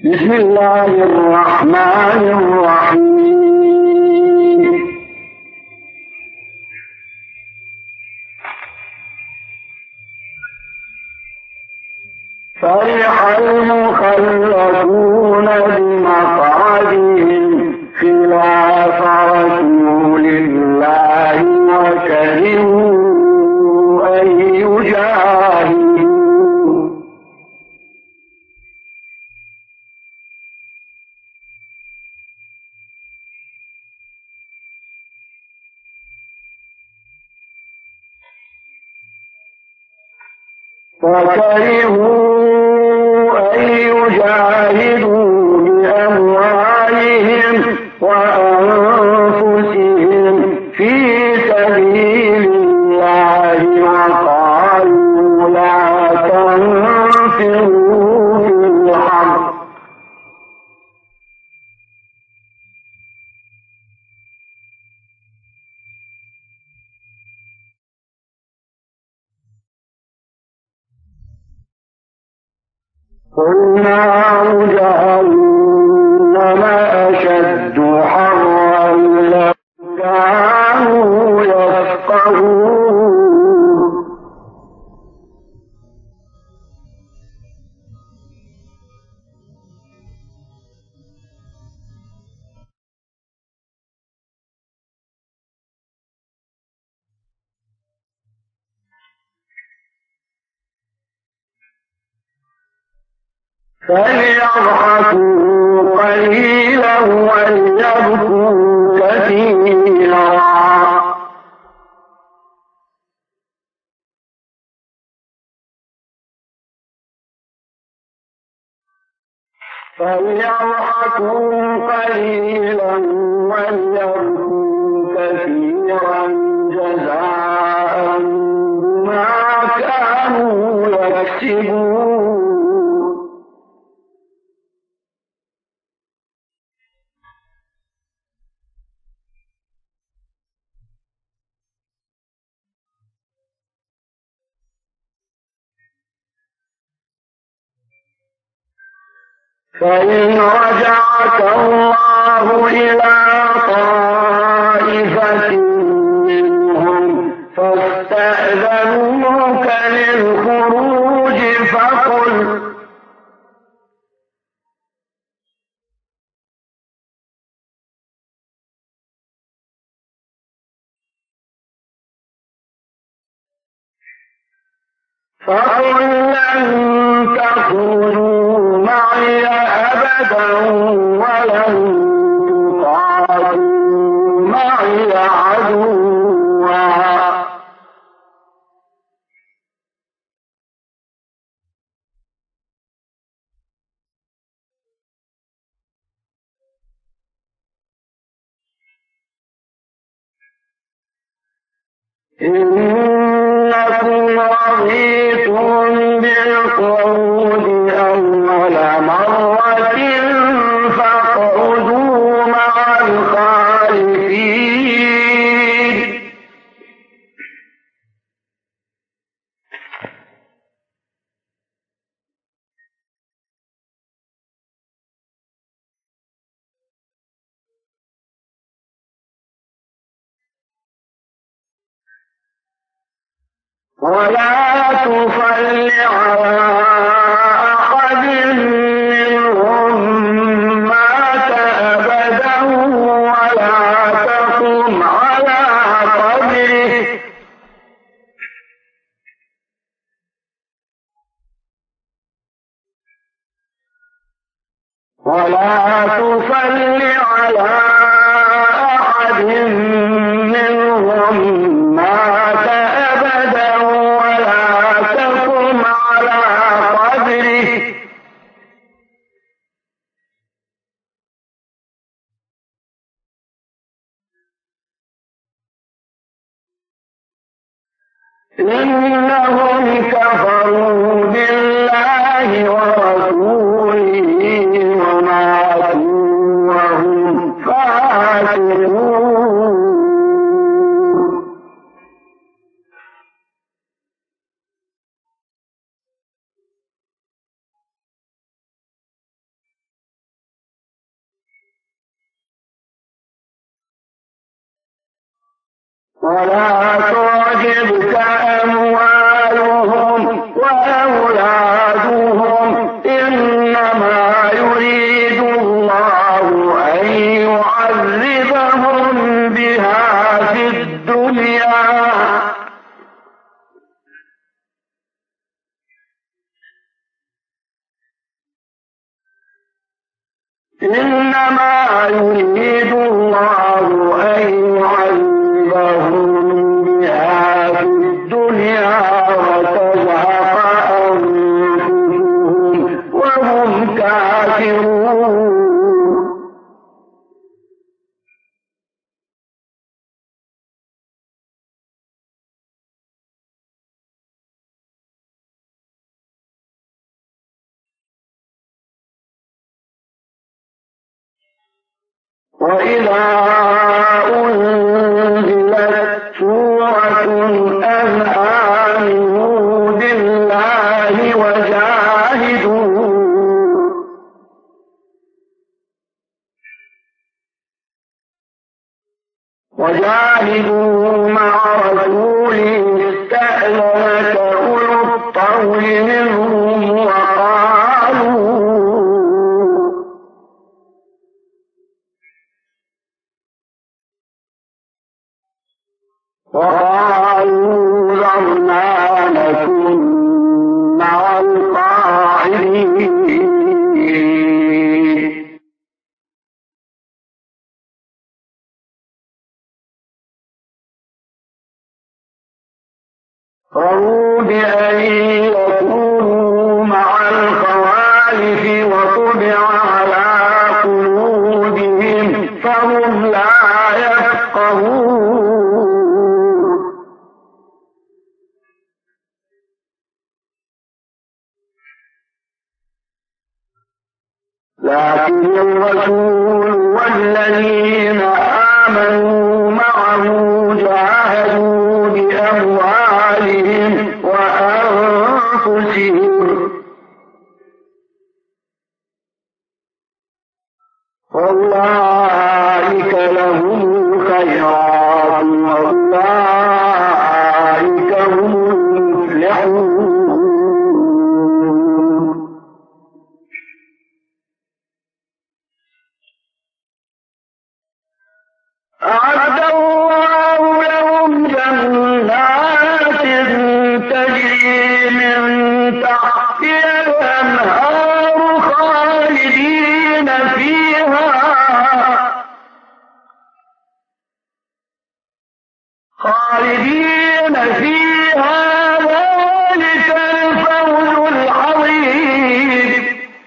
بسم الله الرحمن الرحيم. فرح المخلفون بمقعدهم خلاف رسول الله وكرهوا أن يجاهدوا بأموالهم وأنفسهم في سبيل الله وقالوا لا تنفروا في الحرب قل نار جهنم أشد حرا لو كانوا يفقهون. فليضحكوا قليلا وليبكوا كثيرا جزاء بما كانوا يكسبون. فإن رجعك الله إلى طائفة منهم فاستأذنوك للخروج فقل لن تكونوا معي أبدا ولن تقاتلوا معي عدوا إنكم رضيتم بالقعود أول مرة فاقعدوا مع الخالفين. ولا تصل على أحد منهم مات أبدا ولا تقم على قبره إنهم كفروا بالله ورسوله وماتوا وهم فاسقون. ولا تعجبك أموالهم وأولادهم إنما يريد الله أن يعذبهم بها في الدنيا وتزهق أنفسهم وهم كافرون. وإذا أنزلت سورة أن آمنوا بالله وجاهدوا مع رسوله استأذنك أولو الطول منهم وقالوا ذرنا نكن مع القاعدين. رضوا بأن يكونوا مع الخوالف وطبع على قلوبهم فهم لا يفقهون. لكن الرسول والذين آمنوا معه جاهدوا بأموالهم وأنفسهم وأولئك لهم الخيرات وأولئك هم المفلحون. أعد الله لهم جنات تجري من تحتها الأنهار خالدين فيها ذلك الفوز العظيم.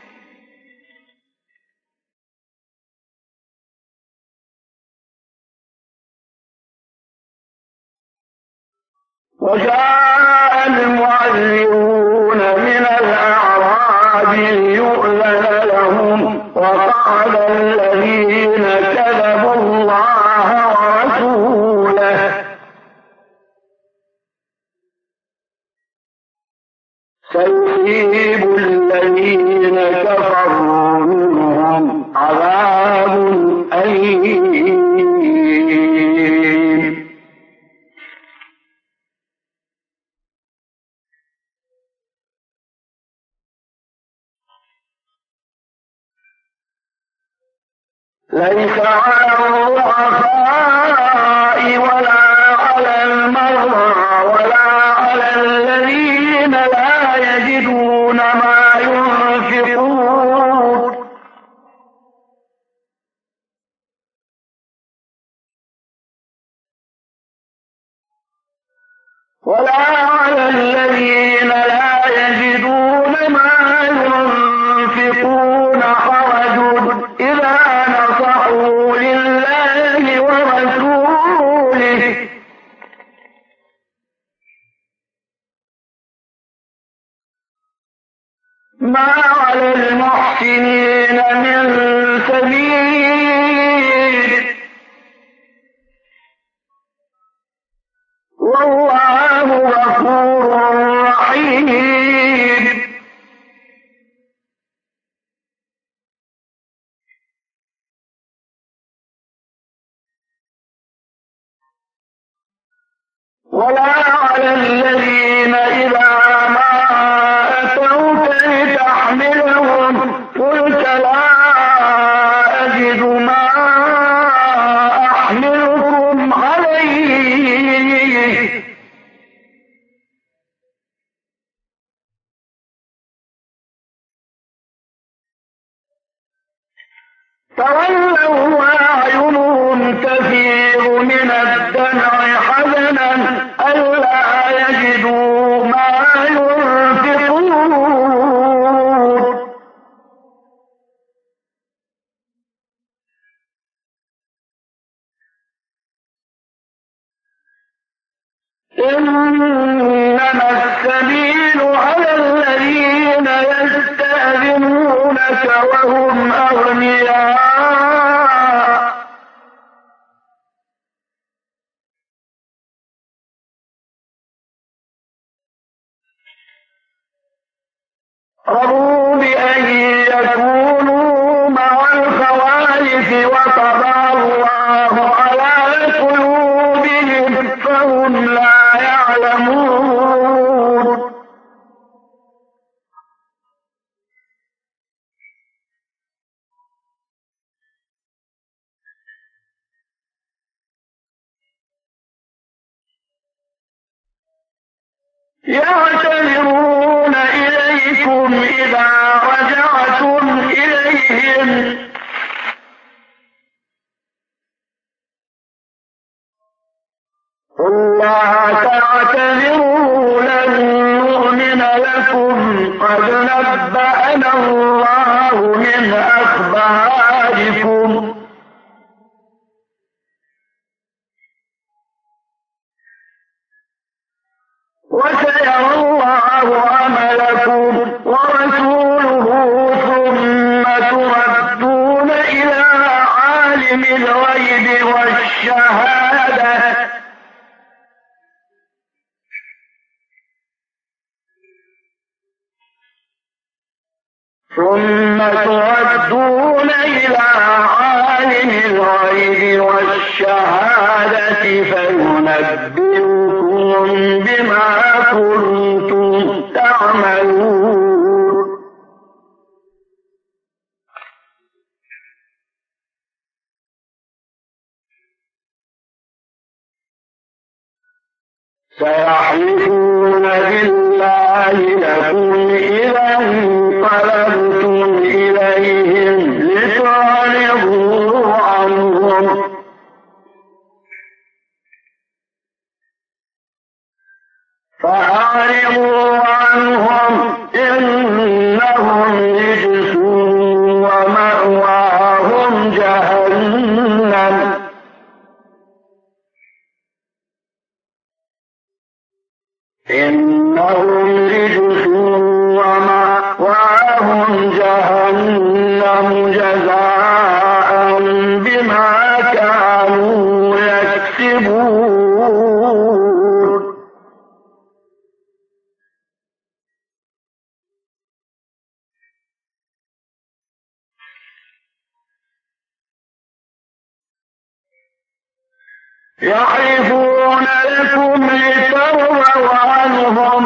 وجاء المعذرون من الأعراب ليؤذن لهم وقال الذين كذبوا الله ورسوله سيصيب الذين كفروا منهم عذاب أليم. ليس على الضعفاء ولا على المرضى ولا على الذين لا يجدون ما ينفقون حرج إذا نصحوا لله ورسوله ما على المحسنين من سبيل والله غفور رحيم. ولا على الذين إذا ما أتوك لتحملهم قلت لا أجد ما أحملكم عليه تولوا وأعينهم تفيض من الدمع حزنا ألا يجدوا ما ينفقون إنما السبيل على الذين يستأذنونك وهم أغنياء رضوا بأن يكونوا مع الخوالف وطبع الله على قلوبهم فهم لا يعلمون يعتذرون إليكم إذا رجعتم إليهم قل لا تعتذروا لن نؤمن لكم قد نبأنا الله من أخباركم وسيرى الله عملكم ورسوله ثم تردون إلى عالم الغيب والشهادة فينبئكم بما كنتم تعملون سيحلفون بالله لكم إذا انقلبتم إليهم لتعرضوا عنهم فأعرضوا عنهم إنهم رجس ومأواهم جهنم إنهم رجس ومأواهم جهنم جزاء بما كانوا يكسبون يحلفون لكم لترضوا عنهم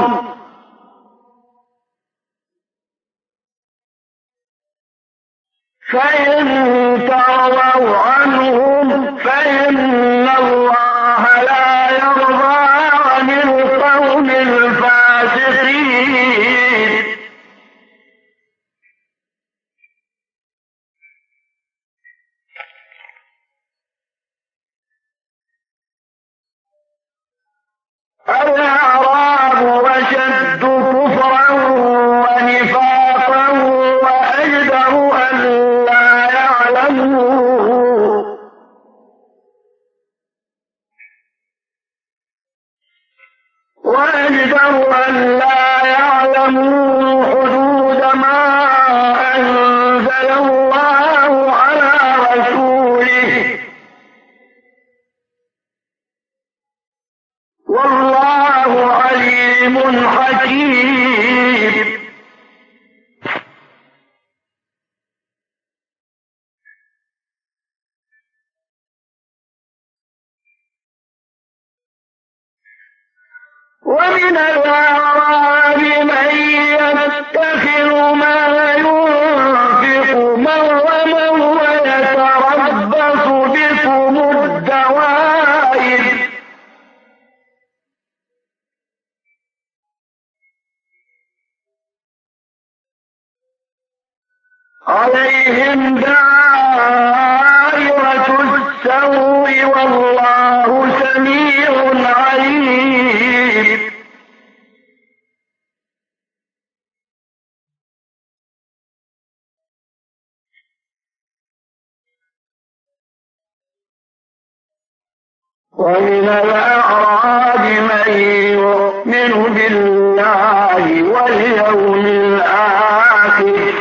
فإن ترضوا عنهم فإن الله لا يرضى عن القوم الفاسقين الأعراب أشد كفرا ونفاقا وأجدر أن لا يعلموا حدود ما أنزل الله على رسوله والله عليم حكيم ومن الأعراب من يتخذ ما ينفق مغرما ويتربص بكم الدوائر عليهم دائرة السوء والله سميع عليم. ومن الأعراب من يؤمن بالله واليوم الآخر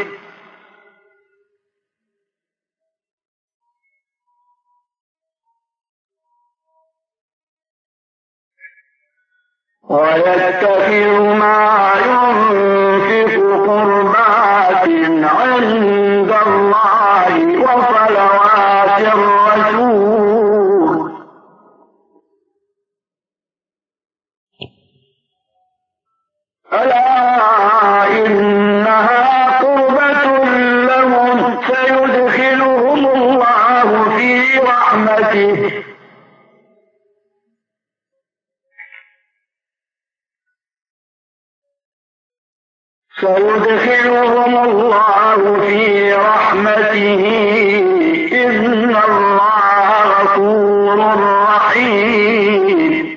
ويتخذ ما ينفق قربات عند الله وصلوات الرسول ألا إنها قربة لهم سيدخلهم الله في رحمته إن الله غفور رحيم.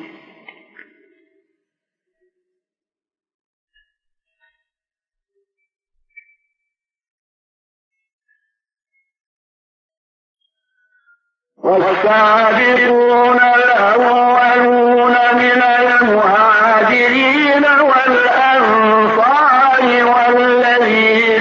والسابقون الأولون من المهاجرين والأنصار والذين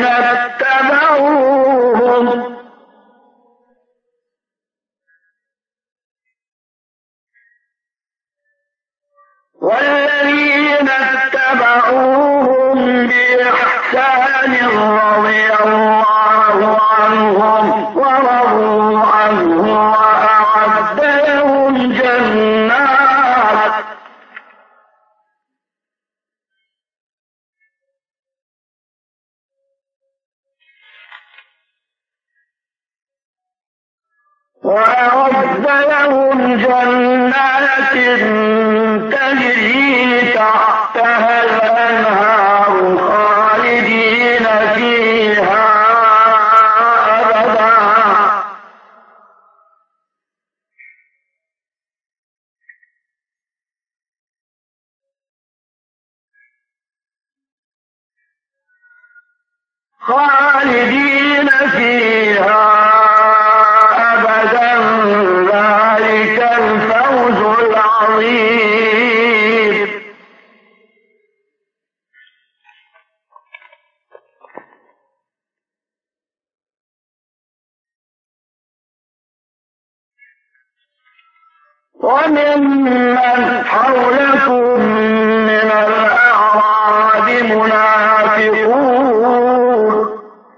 اتبعوهم بإحسان رضي الله عنهم ورضوا عنه وأعد لهم جنات تجري تحتها الأنهار خالدين فيها أبدا خالدين فيها أبدا ذلك الفوز العظيم. وممن حولكم من الأعراب منافقون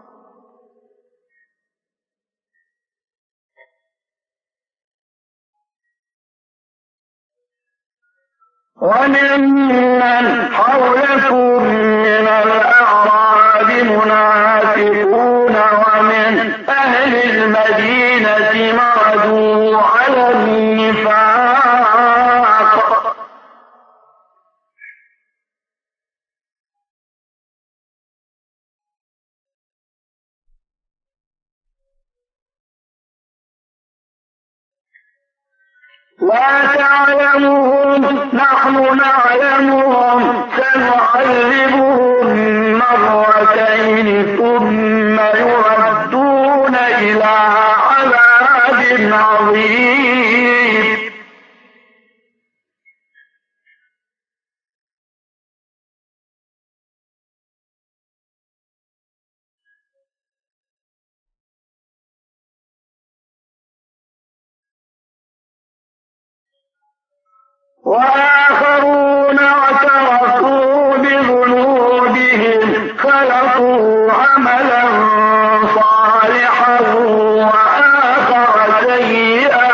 ومن أهل المدينة مردوا على النفاق لا تعلمهم نحن نعلمهم سنعذبهم مرتين ثم يردون إلى عذاب عظيم. وآخرون اعترفوا بذنوبهم خلقوا عملا صالحا وآخر سيئا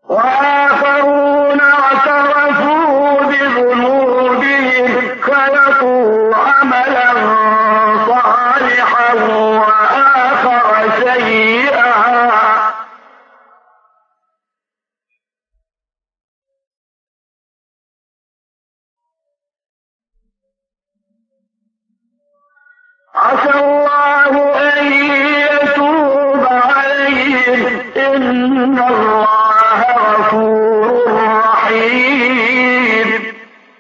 وآخرون اعترفوا بذنوبهم خلقوا عملا صالحا وآخر سيئا عسى الله أن يتوب عليهم إن الله غفور رحيم.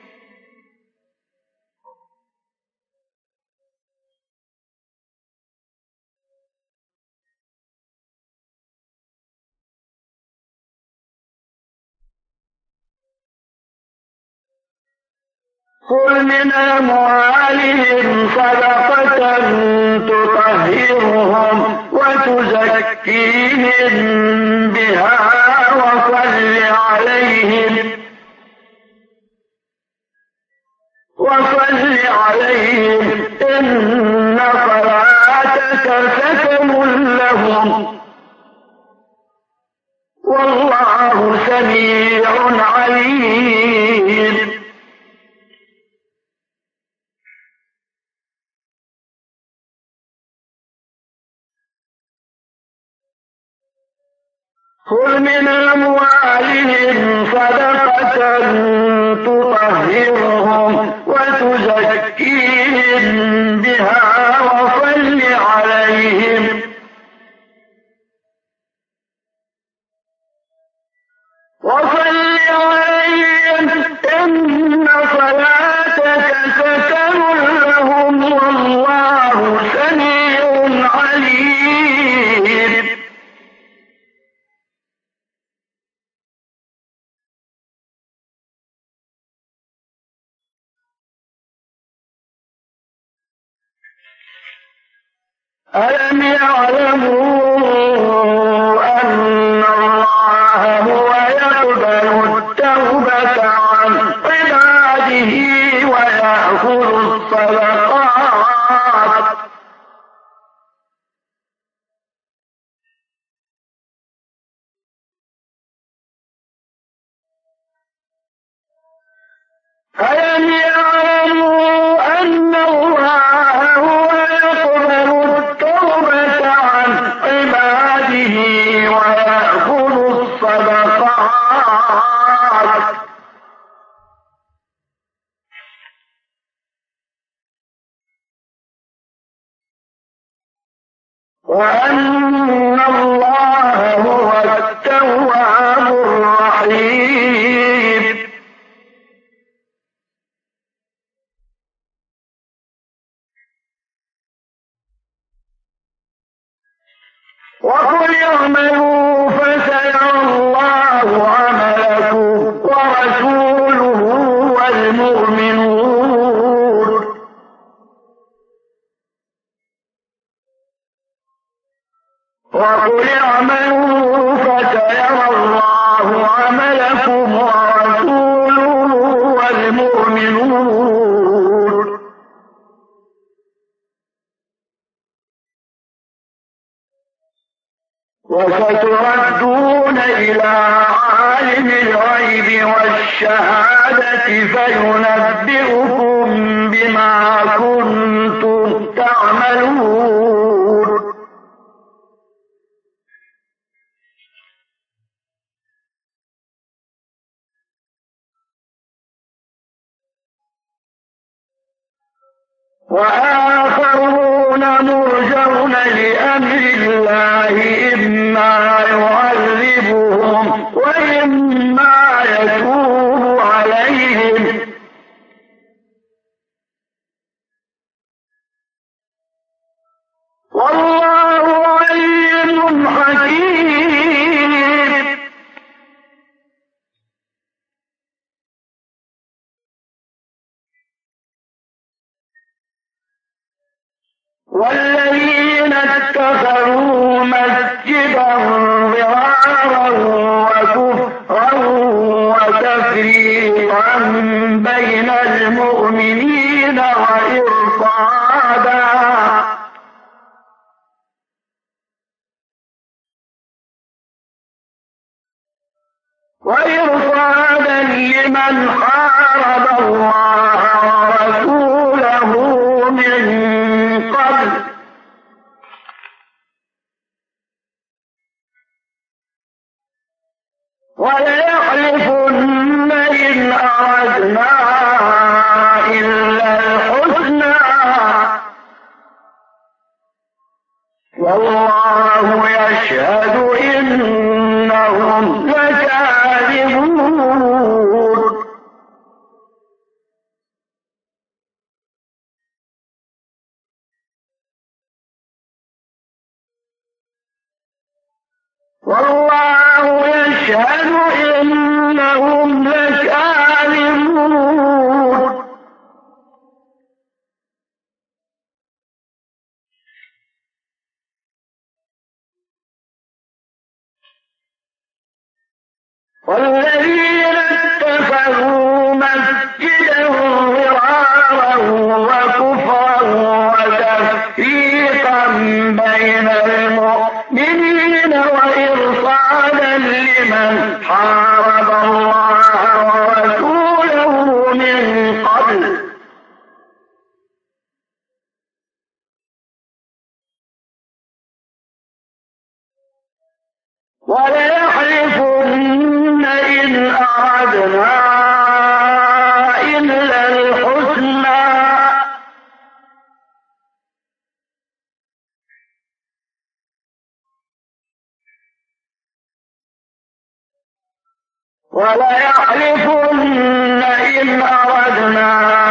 قل من أموالهم صدقة تطهرهم وتزكيهم بها وصل عليهم إن صلاتك سكن لهم والله سميع عليم. خذ من أموالهم صدقة تطهرهم وتزكيهم بها وصل عليهم إن صلاتك سكن لهم والله سميع عليم. ألم يعلموا أن الله هو يقبل التوبة عن عباده ويأخذ الصدقات ألم يعلموا أن الله هو يقبل التوبة عن عباده ويأخذ الصدقات وأن الله هو التواب الرحيم. وقل اعملوا فسيرى الله عملكم ورسوله والمؤمنون وقل اعملوا فسيرى الله عملكم ورسوله والمؤمنون وستردون إلى عالم الغيب والشهادة فينبئكم بما كنتم تعملون. وآخرون مرجون لأمر الله إما يعذبهم وإما يتوب عليهم والله عليم حكيم. والذين اتخذوا مسجدا ضرارا وكفرا وتفريقا بين المؤمنين وإرصادا وإرصادا لمن حارب الله ورسوله من قبل وليحلفن إن أردنا إلا الحسنى والله يشهد إنهم لكاذبون. والله يشهد إنهم لكاذبون. والذين اتخذوا مسجدا ضرارا وكفرا وتفريقا بين المؤمنين وإرصادا لمن حارب الله ورسوله من قبل وليحلفن إن أردنا إلا الحسنى وليحلفن إن أردنا